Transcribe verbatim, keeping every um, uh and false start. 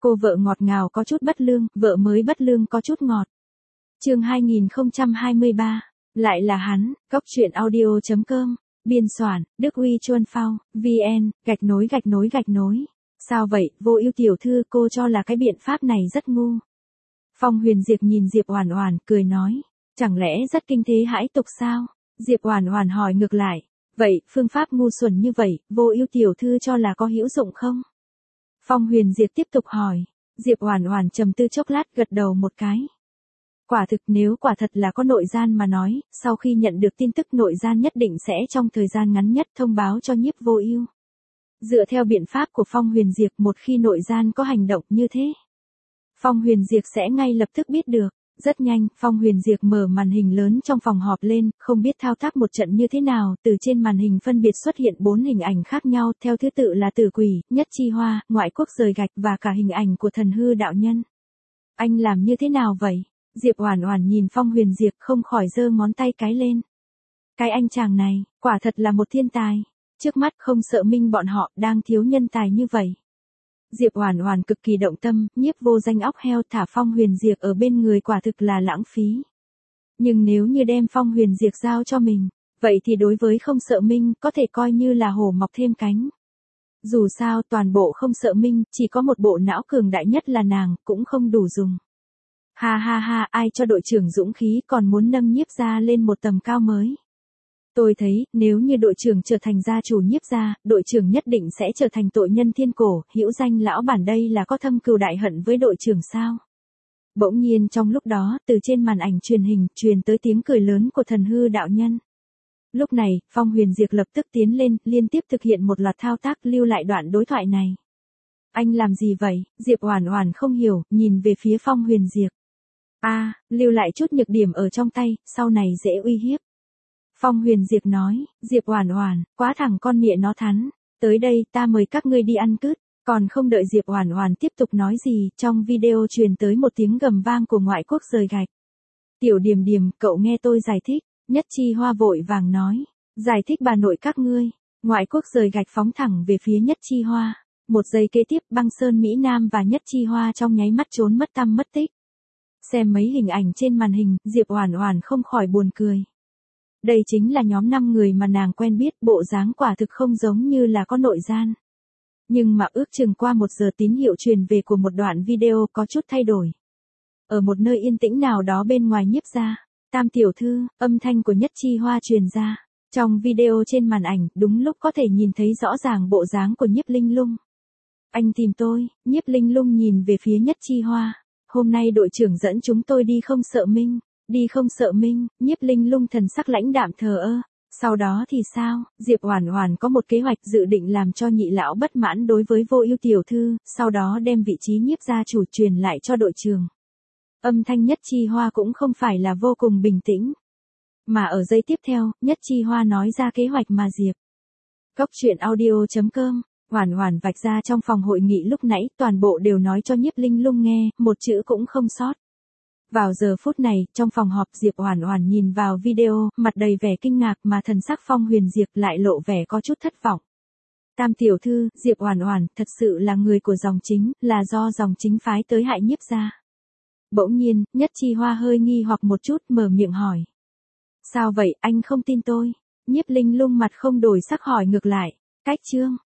Cô vợ ngọt ngào có chút bất lương, vợ mới bất lương có chút ngọt. Chương hai nghìn không trăm hai mươi ba, lại là hắn, cốc truyện audio chấm com, biên soạn, Đức Huy Chuân Phao, vn, gạch nối gạch nối gạch nối. Sao vậy, Vô Ưu tiểu thư, cô cho là cái biện pháp này rất ngu. Phong Huyền Diệp nhìn Diệp Oản Oản, cười nói, chẳng lẽ rất kinh thế hãi tục sao? Diệp Oản Oản hỏi ngược lại, vậy, phương pháp ngu xuẩn như vậy, Vô Ưu tiểu thư cho là có hữu dụng không? Phong Huyền Diệp tiếp tục hỏi, Diệp Oản Oản trầm tư chốc lát gật đầu một cái. Quả thực nếu quả thật là có nội gian mà nói, sau khi nhận được tin tức nội gian nhất định sẽ trong thời gian ngắn nhất thông báo cho Nhiếp Vô Ưu. Dựa theo biện pháp của Phong Huyền Diệp, một khi nội gian có hành động như thế, Phong Huyền Diệp sẽ ngay lập tức biết được. Rất nhanh, Phong Huyền Diệp mở màn hình lớn trong phòng họp lên, không biết thao tác một trận như thế nào, từ trên màn hình phân biệt xuất hiện bốn hình ảnh khác nhau, theo thứ tự là Tử Quỷ, Nhất Chi Hoa, Ngoại Quốc Rời Gạch và cả hình ảnh của Thần Hư đạo nhân. Anh làm như thế nào vậy? Diệp Oản Oản nhìn Phong Huyền Diệp không khỏi giơ ngón tay cái lên. Cái anh chàng này, quả thật là một thiên tài. Trước mắt không sợ Minh bọn họ đang thiếu nhân tài như vậy. Diệp Oản Oản cực kỳ động tâm, Nhiếp Vô Danh óc heo thả Phong Huyền Diệp ở bên người quả thực là lãng phí. Nhưng nếu như đem Phong Huyền Diệp giao cho mình, vậy thì đối với không sợ Minh có thể coi như là hổ mọc thêm cánh. Dù sao toàn bộ không sợ Minh, chỉ có một bộ não cường đại nhất là nàng, cũng không đủ dùng. Ha ha ha, ai cho đội trưởng dũng khí còn muốn nâng Nhiếp gia lên một tầm cao mới. Tôi thấy, nếu như đội trưởng trở thành gia chủ Nhiếp gia, đội trưởng nhất định sẽ trở thành tội nhân thiên cổ, hữu danh lão bản đây là có thâm cừu đại hận với đội trưởng sao? Bỗng nhiên trong lúc đó, từ trên màn ảnh truyền hình, truyền tới tiếng cười lớn của Thần Hư đạo nhân. Lúc này, Phong Huyền Diệp lập tức tiến lên, liên tiếp thực hiện một loạt thao tác lưu lại đoạn đối thoại này. Anh làm gì vậy? Diệp Oản Oản không hiểu, nhìn về phía Phong Huyền Diệp. A, à, lưu lại chút nhược điểm ở trong tay, sau này dễ uy hiếp. Phong Huyền Diệp nói, Diệp Oản Oản, quá thẳng con mẹ nó thắn, tới đây ta mời các ngươi đi ăn cứt, còn không đợi Diệp Oản Oản tiếp tục nói gì, trong video truyền tới một tiếng gầm vang của Ngoại Quốc Rời Gạch. Tiểu Điềm Điềm, cậu nghe tôi giải thích, Nhất Chi Hoa vội vàng nói, giải thích bà nội các ngươi. Ngoại Quốc Rời Gạch phóng thẳng về phía Nhất Chi Hoa, một giây kế tiếp Băng Sơn Mỹ Nam và Nhất Chi Hoa trong nháy mắt trốn mất tăm mất tích. Xem mấy hình ảnh trên màn hình, Diệp Oản Oản không khỏi buồn cười. Đây chính là nhóm năm người mà nàng quen biết, bộ dáng quả thực không giống như là có nội gian. Nhưng mà ước chừng qua một giờ tín hiệu truyền về của một đoạn video có chút thay đổi. Ở một nơi yên tĩnh nào đó bên ngoài Nhiếp gia, Tam tiểu thư, âm thanh của Nhất Chi Hoa truyền ra. Trong video trên màn ảnh, đúng lúc có thể nhìn thấy rõ ràng bộ dáng của Nhiếp Linh Lung. Anh tìm tôi, Nhiếp Linh Lung nhìn về phía Nhất Chi Hoa. Hôm nay đội trưởng dẫn chúng tôi đi không sợ Minh. Đi không sợ Minh, Nhiếp Linh Lung thần sắc lãnh đạm thờ ơ. Sau đó thì sao? Diệp Oản Oản có một kế hoạch dự định làm cho nhị lão bất mãn đối với Vô Ưu tiểu thư, sau đó đem vị trí Nhiếp gia chủ truyền lại cho đội trưởng. Âm thanh Nhất Chi Hoa cũng không phải là vô cùng bình tĩnh. Mà ở giây tiếp theo, Nhất Chi Hoa nói ra kế hoạch mà Diệp. Cốc truyện audio chấm com, Oản Oản vạch ra trong phòng hội nghị lúc nãy, toàn bộ đều nói cho Nhiếp Linh Lung nghe, một chữ cũng không sót. Vào giờ phút này, trong phòng họp Diệp Oản Oản nhìn vào video, mặt đầy vẻ kinh ngạc mà thần sắc Phong Huyền Diệp lại lộ vẻ có chút thất vọng. Tam tiểu thư, Diệp Oản Oản, thật sự là người của dòng chính, là do dòng chính phái tới hại Nhiếp gia. Bỗng nhiên, Nhất Chi Hoa hơi nghi hoặc một chút mở miệng hỏi. Sao vậy, anh không tin tôi? Nhiếp Linh Lung mặt không đổi sắc hỏi ngược lại. Cách chương,